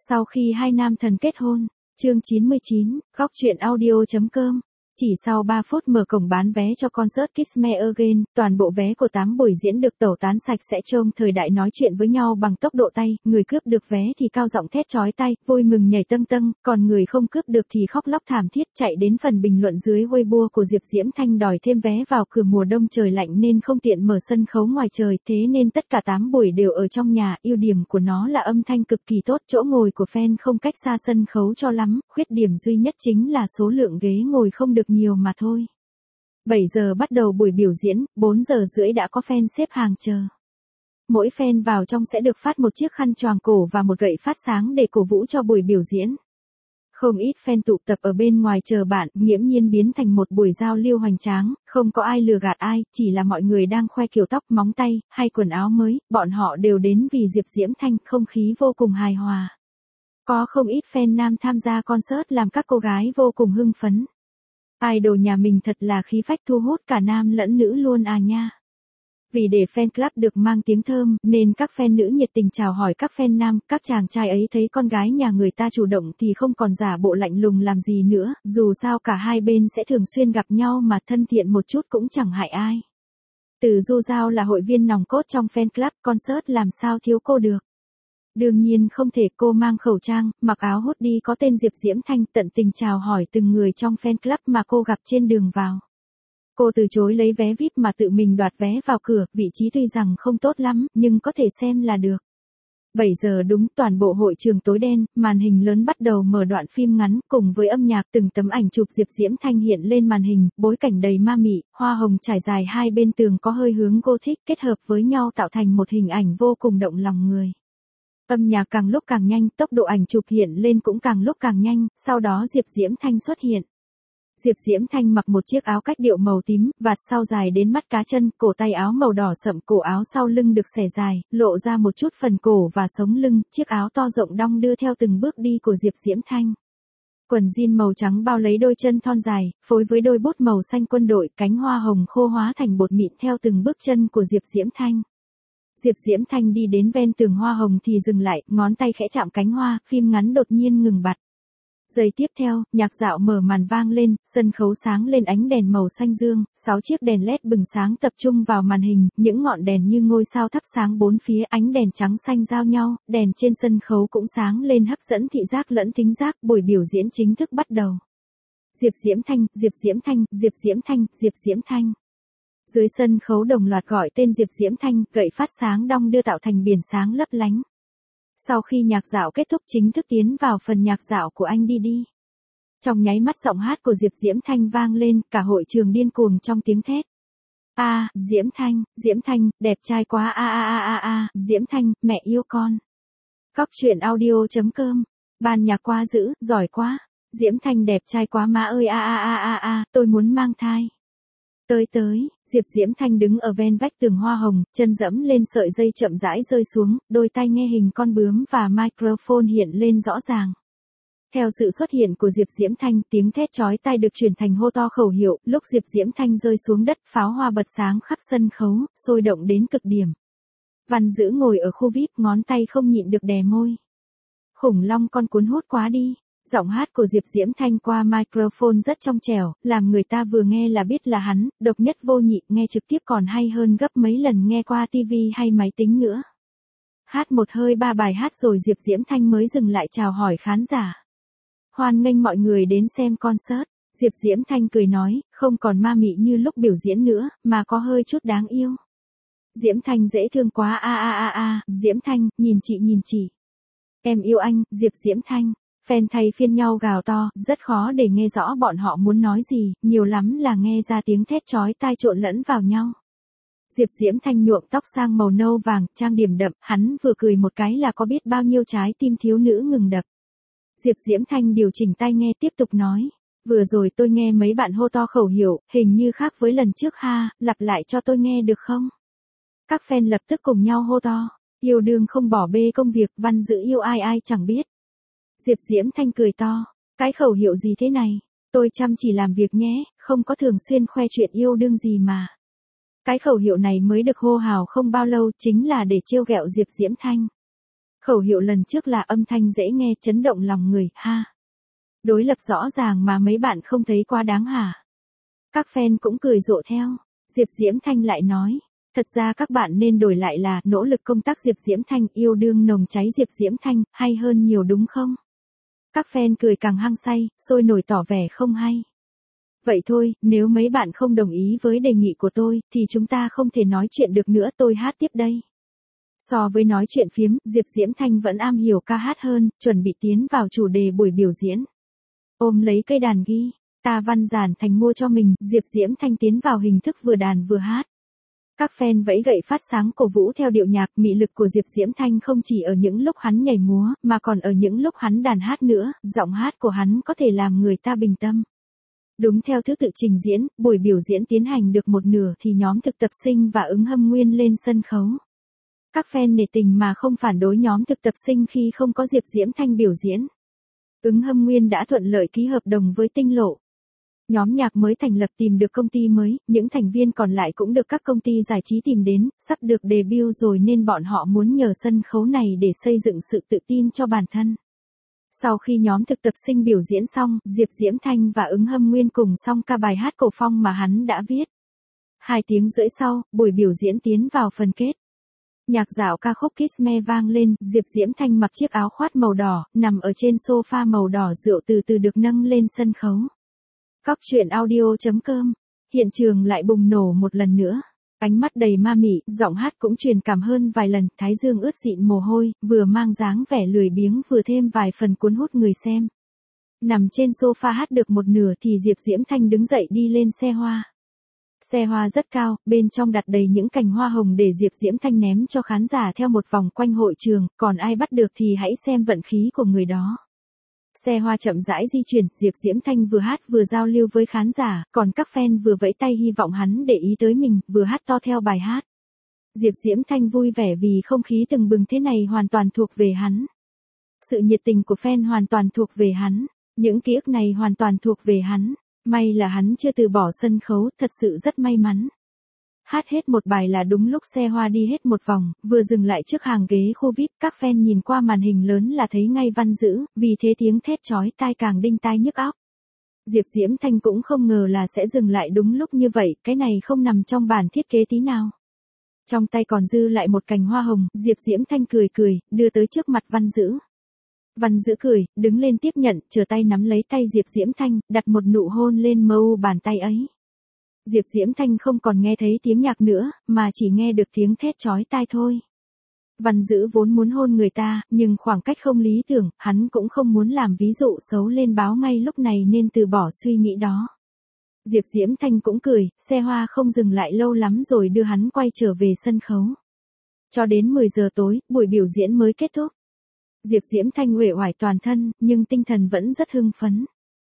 Sau khi hai nam thần kết hôn, chương 99, góc truyện audio.com. Chỉ sau 3 phút mở cổng bán vé cho concert Kiss Me Again, toàn bộ vé của 8 buổi diễn được tẩu tán sạch sẽ. Trông thời đại nói chuyện với nhau bằng tốc độ tay, người cướp được vé thì cao giọng thét chói tai, vui mừng nhảy tâng tâng, còn người không cướp được thì khóc lóc thảm thiết. Chạy đến phần bình luận dưới Weibo của Diệp Diễm Thanh đòi thêm vé vào cửa, mùa đông trời lạnh nên không tiện mở sân khấu ngoài trời, thế nên tất cả 8 buổi đều ở trong nhà. Ưu điểm của nó là âm thanh cực kỳ tốt, chỗ ngồi của fan không cách xa sân khấu cho lắm, khuyết điểm duy nhất chính là số lượng ghế ngồi không được nhiều mà thôi. 7 giờ bắt đầu buổi biểu diễn, 4 giờ rưỡi đã có fan xếp hàng chờ. Mỗi fan vào trong sẽ được phát một chiếc khăn choàng cổ và một gậy phát sáng để cổ vũ cho buổi biểu diễn. Không ít fan tụ tập ở bên ngoài chờ bạn, nghiễm nhiên biến thành một buổi giao lưu hoành tráng, không có ai lừa gạt ai, chỉ là mọi người đang khoe kiểu tóc, móng tay, hay quần áo mới, bọn họ đều đến vì Diệp Diễm Thanh, không khí vô cùng hài hòa. Có không ít fan nam tham gia concert làm các cô gái vô cùng hưng phấn. Idol nhà mình thật là khí phách, thu hút cả nam lẫn nữ luôn à nha. Vì để fan club được mang tiếng thơm, nên các fan nữ nhiệt tình chào hỏi các fan nam, các chàng trai ấy thấy con gái nhà người ta chủ động thì không còn giả bộ lạnh lùng làm gì nữa, dù sao cả hai bên sẽ thường xuyên gặp nhau mà thân thiện một chút cũng chẳng hại ai. Từ Du Giao là hội viên nòng cốt trong fan club, concert làm sao thiếu cô được. Đương nhiên không thể, cô mang khẩu trang, mặc áo hoodie có tên Diệp Diễm Thanh, tận tình chào hỏi từng người trong fan club mà cô gặp trên đường vào. Cô từ chối lấy vé VIP mà tự mình đoạt vé vào cửa, vị trí tuy rằng không tốt lắm, nhưng có thể xem là được. 7 giờ đúng, toàn bộ hội trường tối đen, màn hình lớn bắt đầu mở đoạn phim ngắn, cùng với âm nhạc, từng tấm ảnh chụp Diệp Diễm Thanh hiện lên màn hình, bối cảnh đầy ma mị, hoa hồng trải dài hai bên tường có hơi hướng Gothic, kết hợp với nhau tạo thành một hình ảnh vô cùng động lòng người. Âm nhạc càng lúc càng nhanh, tốc độ ảnh chụp hiện lên cũng càng lúc càng nhanh, sau đó Diệp Diễm Thanh xuất hiện. Diệp Diễm Thanh mặc một chiếc áo cách điệu màu tím, vạt sau dài đến mắt cá chân, cổ tay áo màu đỏ sậm, cổ áo sau lưng được xẻ dài, lộ ra một chút phần cổ và sống lưng, chiếc áo to rộng đong đưa theo từng bước đi của Diệp Diễm Thanh. Quần jean màu trắng bao lấy đôi chân thon dài, phối với đôi bốt màu xanh quân đội, cánh hoa hồng khô hóa thành bột mịn theo từng bước chân của Diệp Diễm Thanh. Diệp Diễm Thanh đi đến ven tường hoa hồng thì dừng lại, ngón tay khẽ chạm cánh hoa, phim ngắn đột nhiên ngừng bặt. Giây tiếp theo, nhạc dạo mở màn vang lên, sân khấu sáng lên ánh đèn màu xanh dương, 6 chiếc đèn LED bừng sáng tập trung vào màn hình, những ngọn đèn như ngôi sao thắp sáng bốn phía, ánh đèn trắng xanh giao nhau, đèn trên sân khấu cũng sáng lên hấp dẫn thị giác lẫn thính giác, buổi biểu diễn chính thức bắt đầu. Diệp Diễm Thanh, Diệp Diễm Thanh, Diệp Diễm Thanh, Diệp Diễm Thanh. Dưới sân khấu đồng loạt gọi tên Diệp Diễm Thanh, gậy phát sáng đong đưa tạo thành biển sáng lấp lánh. Sau khi nhạc dạo kết thúc chính thức tiến vào phần nhạc dạo của Anh Đi Đi. Trong nháy mắt giọng hát của Diệp Diễm Thanh vang lên, cả hội trường điên cuồng trong tiếng thét. Diễm Thanh, đẹp trai quá Diễm Thanh, mẹ yêu con. Góc truyện audio.com, ban nhạc quá dữ, giỏi quá. Diễm Thanh đẹp trai quá má ơi tôi muốn mang thai. Tới, Diệp Diễm Thanh đứng ở ven vách tường hoa hồng, chân dẫm lên sợi dây chậm rãi rơi xuống, đôi tai nghe hình con bướm và microphone hiện lên rõ ràng. Theo sự xuất hiện của Diệp Diễm Thanh, tiếng thét chói tai được chuyển thành hô to khẩu hiệu, lúc Diệp Diễm Thanh rơi xuống đất, pháo hoa bật sáng khắp sân khấu, sôi động đến cực điểm. Văn Dữ ngồi ở khu VIP, ngón tay không nhịn được đè môi. Khủng long con cuốn hút quá đi. Giọng hát của Diệp Diễm Thanh qua microphone rất trong trẻo, làm người ta vừa nghe là biết là hắn, độc nhất vô nhị, nghe trực tiếp còn hay hơn gấp mấy lần nghe qua TV hay máy tính nữa. Hát một hơi 3 bài hát rồi Diệp Diễm Thanh mới dừng lại chào hỏi khán giả. Hoan nghênh mọi người đến xem concert. Diệp Diễm Thanh cười nói, không còn ma mị như lúc biểu diễn nữa, mà có hơi chút đáng yêu. Diễm Thanh dễ thương quá Diễm Thanh, nhìn chị. Em yêu anh, Diệp Diễm Thanh. Fan thay phiên nhau gào to, rất khó để nghe rõ bọn họ muốn nói gì, nhiều lắm là nghe ra tiếng thét chói tai trộn lẫn vào nhau. Diệp Diễm Thanh nhuộm tóc sang màu nâu vàng, trang điểm đậm, hắn vừa cười một cái là có biết bao nhiêu trái tim thiếu nữ ngừng đập. Diệp Diễm Thanh điều chỉnh tai nghe tiếp tục nói, vừa rồi tôi nghe mấy bạn hô to khẩu hiệu, hình như khác với lần trước ha, lặp lại cho tôi nghe được không? Các fan lập tức cùng nhau hô to, yêu đương không bỏ bê công việc, Văn Dữ yêu ai chẳng biết. Diệp Diễm Thanh cười to, cái khẩu hiệu gì thế này, tôi chăm chỉ làm việc nhé, không có thường xuyên khoe chuyện yêu đương gì mà. Cái khẩu hiệu này mới được hô hào không bao lâu chính là để trêu ghẹo Diệp Diễm Thanh. Khẩu hiệu lần trước là âm thanh dễ nghe chấn động lòng người, ha. Đối lập rõ ràng mà mấy bạn không thấy quá đáng hả? Các fan cũng cười rộ theo. Diệp Diễm Thanh lại nói. Thật ra các bạn nên đổi lại là nỗ lực công tác Diệp Diễm Thanh, yêu đương nồng cháy Diệp Diễm Thanh, hay hơn nhiều đúng không? Các fan cười càng hăng say, sôi nổi tỏ vẻ không hay. Vậy thôi, nếu mấy bạn không đồng ý với đề nghị của tôi, thì chúng ta không thể nói chuyện được nữa, tôi hát tiếp đây. So với nói chuyện phiếm, Diệp Diễm Thanh vẫn am hiểu ca hát hơn, chuẩn bị tiến vào chủ đề buổi biểu diễn. Ôm lấy cây đàn guitar văn giản thành mua cho mình, Diệp Diễm Thanh tiến vào hình thức vừa đàn vừa hát. Các fan vẫy gậy phát sáng cổ vũ theo điệu nhạc, mị lực của Diệp Diễm Thanh không chỉ ở những lúc hắn nhảy múa, mà còn ở những lúc hắn đàn hát nữa, giọng hát của hắn có thể làm người ta bình tâm. Đúng theo thứ tự trình diễn, buổi biểu diễn tiến hành được một nửa thì nhóm thực tập sinh và ứng hâm nguyên lên sân khấu. Các fan nể tình mà không phản đối nhóm thực tập sinh khi không có Diệp Diễm Thanh biểu diễn. Ứng hâm nguyên đã thuận lợi ký hợp đồng với Tinh Lộ. Nhóm nhạc mới thành lập tìm được công ty mới, những thành viên còn lại cũng được các công ty giải trí tìm đến, sắp được debut rồi nên bọn họ muốn nhờ sân khấu này để xây dựng sự tự tin cho bản thân. Sau khi nhóm thực tập sinh biểu diễn xong, Diệp Diễm Thanh và ứng hâm nguyên cùng song ca bài hát cổ phong mà hắn đã viết. 2 tiếng rưỡi sau, buổi biểu diễn tiến vào phần kết. Nhạc dạo ca khúc Kiss Me vang lên, Diệp Diễm Thanh mặc chiếc áo khoác màu đỏ, nằm ở trên sofa màu đỏ rượu từ từ được nâng lên sân khấu. Góc truyện audio.com. Hiện trường lại bùng nổ một lần nữa. Ánh mắt đầy ma mị, giọng hát cũng truyền cảm hơn vài lần, thái dương ướt dịn mồ hôi, vừa mang dáng vẻ lười biếng vừa thêm vài phần cuốn hút người xem. Nằm trên sofa hát được một nửa thì Diệp Diễm Thanh đứng dậy đi lên xe hoa. Xe hoa rất cao, bên trong đặt đầy những cành hoa hồng để Diệp Diễm Thanh ném cho khán giả theo một vòng quanh hội trường, còn ai bắt được thì hãy xem vận khí của người đó. Xe hoa chậm rãi di chuyển, Diệp Diễm Thanh vừa hát vừa giao lưu với khán giả, còn các fan vừa vẫy tay hy vọng hắn để ý tới mình, vừa hát to theo bài hát. Diệp Diễm Thanh vui vẻ vì không khí tưng bừng thế này hoàn toàn thuộc về hắn. Sự nhiệt tình của fan hoàn toàn thuộc về hắn, những ký ức này hoàn toàn thuộc về hắn. May là hắn chưa từ bỏ sân khấu, thật sự rất may mắn. Hát hết một bài là đúng lúc xe hoa đi hết một vòng, vừa dừng lại trước hàng ghế khu VIP, các fan nhìn qua màn hình lớn là thấy ngay Văn Dữ, vì thế tiếng thét chói tai càng đinh tai nhức óc. Diệp Diễm Thanh cũng không ngờ là sẽ dừng lại đúng lúc như vậy, cái này không nằm trong bản thiết kế tí nào. Trong tay còn dư lại một cành hoa hồng, Diệp Diễm Thanh cười cười, đưa tới trước mặt Văn Dữ. Văn Dữ cười, đứng lên tiếp nhận, trở tay nắm lấy tay Diệp Diễm Thanh, đặt một nụ hôn lên mu bàn tay ấy. Diệp Diễm Thanh không còn nghe thấy tiếng nhạc nữa, mà chỉ nghe được tiếng thét chói tai thôi. Văn Dữ vốn muốn hôn người ta, nhưng khoảng cách không lý tưởng, hắn cũng không muốn làm ví dụ xấu lên báo ngay lúc này nên từ bỏ suy nghĩ đó. Diệp Diễm Thanh cũng cười, xe hoa không dừng lại lâu lắm rồi đưa hắn quay trở về sân khấu. Cho đến 10 giờ tối, buổi biểu diễn mới kết thúc. Diệp Diễm Thanh uể oải toàn thân, nhưng tinh thần vẫn rất hưng phấn.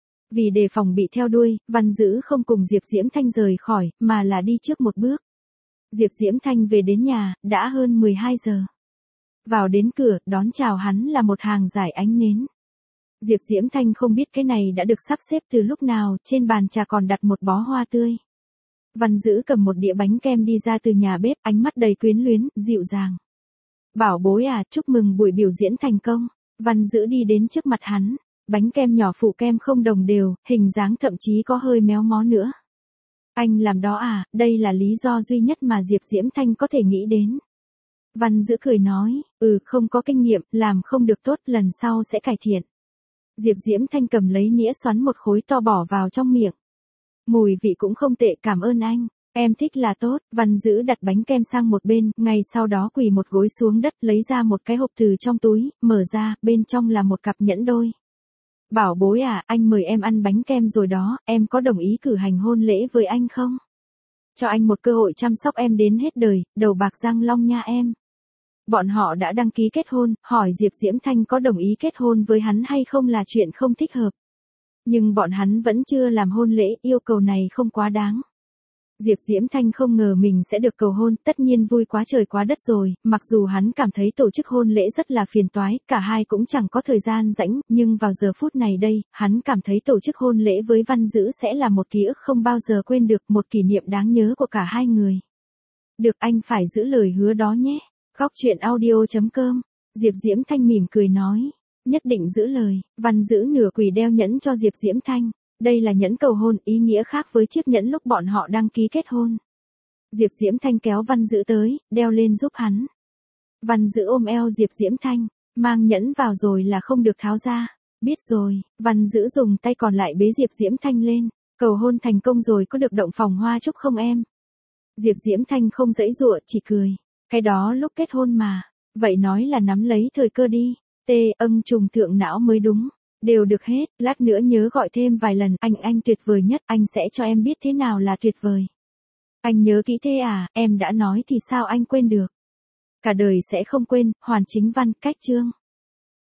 Vì đề phòng bị theo đuôi, Văn Dữ không cùng Diệp Diễm Thanh rời khỏi, mà là đi trước một bước. Diệp Diễm Thanh về đến nhà, đã hơn 12 giờ. Vào đến cửa, đón chào hắn là một hàng dải ánh nến. Diệp Diễm Thanh không biết cái này đã được sắp xếp từ lúc nào, trên bàn trà còn đặt một bó hoa tươi. Văn Dữ cầm một đĩa bánh kem đi ra từ nhà bếp, ánh mắt đầy quyến luyến, dịu dàng. Bảo bối à, chúc mừng buổi biểu diễn thành công. Văn Dữ đi đến trước mặt hắn. Bánh kem nhỏ phủ kem không đồng đều, hình dáng thậm chí có hơi méo mó nữa. Anh làm đó à, đây là lý do duy nhất mà Diệp Diễm Thanh có thể nghĩ đến. Văn Dữ cười nói, không có kinh nghiệm, làm không được tốt, lần sau sẽ cải thiện. Diệp Diễm Thanh cầm lấy nĩa xoắn một khối to bỏ vào trong miệng. Mùi vị cũng không tệ, cảm ơn anh. Em thích là tốt. Văn Dữ đặt bánh kem sang một bên, ngay sau đó quỳ một gối xuống đất, lấy ra một cái hộp từ trong túi, mở ra, bên trong là một cặp nhẫn đôi. Bảo bối à, anh mời em ăn bánh kem rồi đó, em có đồng ý cử hành hôn lễ với anh không? Cho anh một cơ hội chăm sóc em đến hết đời, đầu bạc răng long nha em. Bọn họ đã đăng ký kết hôn, hỏi Diệp Diễm Thanh có đồng ý kết hôn với hắn hay không là chuyện không thích hợp. Nhưng bọn hắn vẫn chưa làm hôn lễ, yêu cầu này không quá đáng. Diệp Diễm Thanh không ngờ mình sẽ được cầu hôn, tất nhiên vui quá trời quá đất rồi, mặc dù hắn cảm thấy tổ chức hôn lễ rất là phiền toái, cả hai cũng chẳng có thời gian rảnh, nhưng vào giờ phút này đây, hắn cảm thấy tổ chức hôn lễ với Văn Dữ sẽ là một ký ức không bao giờ quên được, một kỷ niệm đáng nhớ của cả hai người. Được, anh phải giữ lời hứa đó nhé. Góc truyện audio.com Diệp Diễm Thanh mỉm cười nói. Nhất định giữ lời, Văn Dữ nửa quỳ đeo nhẫn cho Diệp Diễm Thanh. Đây là nhẫn cầu hôn, ý nghĩa khác với chiếc nhẫn lúc bọn họ đăng ký kết hôn. Diệp Diễm Thanh kéo Văn Dữ tới, đeo lên giúp hắn. Văn Dữ ôm eo Diệp Diễm Thanh, mang nhẫn vào rồi là không được tháo ra. Biết rồi, Văn Dữ dùng tay còn lại bế Diệp Diễm Thanh lên. Cầu hôn thành công rồi, có được động phòng hoa chúc không em? Diệp Diễm Thanh không giãy giụa, chỉ cười. Cái đó lúc kết hôn mà. Vậy nói là nắm lấy thời cơ đi. Trùng thượng não mới đúng. Đều được hết, lát nữa nhớ gọi thêm vài lần. Anh tuyệt vời nhất, anh sẽ cho em biết thế nào là tuyệt vời. Anh nhớ kỹ thế à, em đã nói thì sao anh quên được. Cả đời sẽ không quên. Hoàn Chính Văn, cách chương.